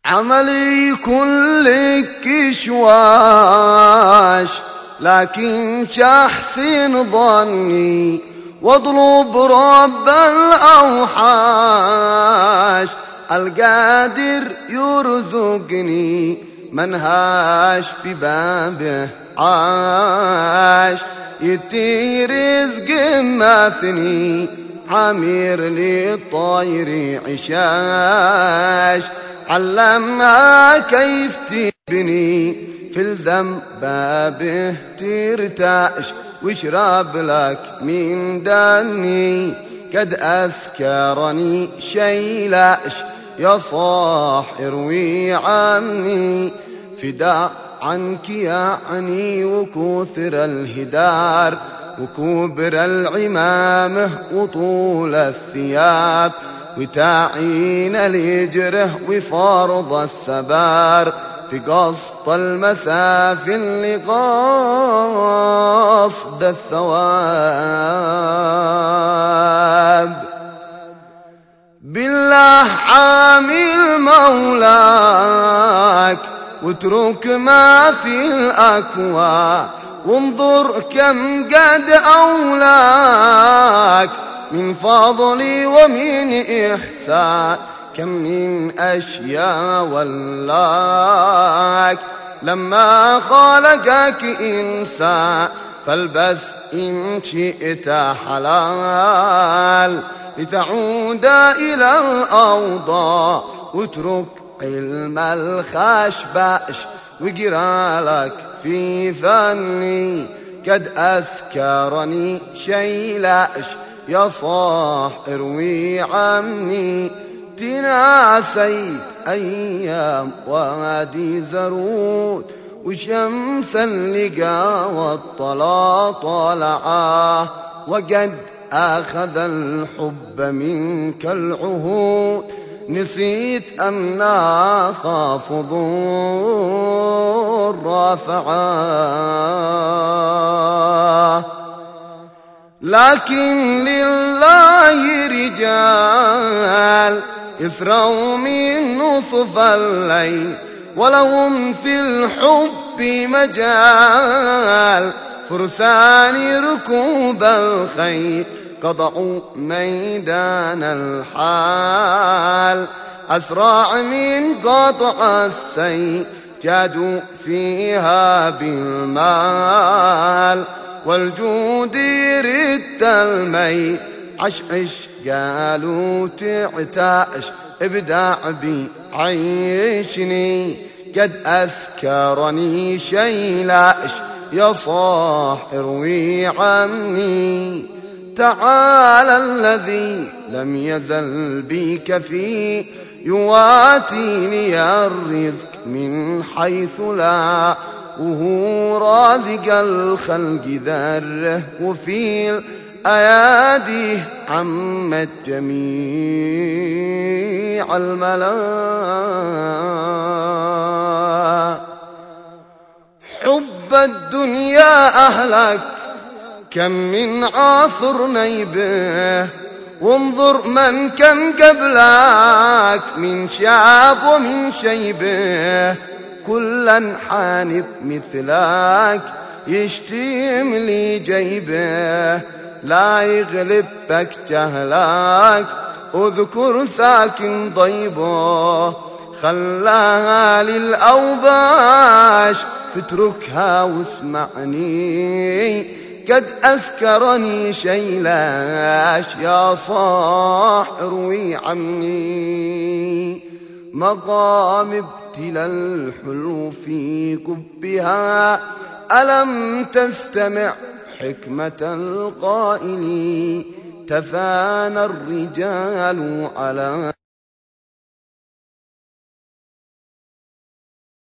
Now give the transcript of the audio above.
عملي كلك كشواش، لكن شحسن ظني واطلب رب الأوحاش القادر يرزقني من هاش ببابه عاش يتي رزق مثني عامر للطير عشاش علمها كيف تبني في الزم بابه ترتاش واشرب لك من دني قد أسكرني شيلاش يا صاح اروي عني فداء عنك يعني وكثر الهدار وكبر العمامه وطول الثياب وتعين الهجره وفرض السبار بقصد المسافي لقصد الثواب بالله حامل مولاك واترك ما في الأكوى وانظر كم قد أولاك من فضلي ومن إحسان كم من أشياء ولاك لما خلقك إنسان فالبس إن شئت حلال لتعود إلى الأوضاع واترك علم الخشباش وقرا لك في فني قد أسكرني شيلاش يا صاح اروي عني تناسيت أيام وادي زرود وشمس اللقا والطلا طلعاه وقد أخذ الحب منك العهود نسيت أنا خافض رافعاه لكن لله رجال يسروا من نصف الليل ولهم في الحب مجال فرسان ركوب الخيل قضعوا ميدان الحال أسرع من قطع السيل جادوا فيها بالمال والجود رد الميت عشعش قالوا تعتاش ابدع بي عيشني قد أسكرني شيلاش يا صاح اروي عني تعالى الذي لم يزل بي كفي يواتيني الرزق من حيث لا وهو رازق الخلق ذره وفي الأيادي عمت جميع الملا حب الدنيا أهلك كم من عاصر نيبه وانظر من كان قبلك من شاب ومن شيبه كلا حانب مثلك يشتم لي جيبه لا يغلبك جهلك اذكر ساكن ضيبه خلاها للأوباش فاتركها واسمعني قد أسكرني شيلاش يا صاح اروي عني مقام ابتلى الحلو في كبها ألم تستمع حكمة القائل تفانى الرجال على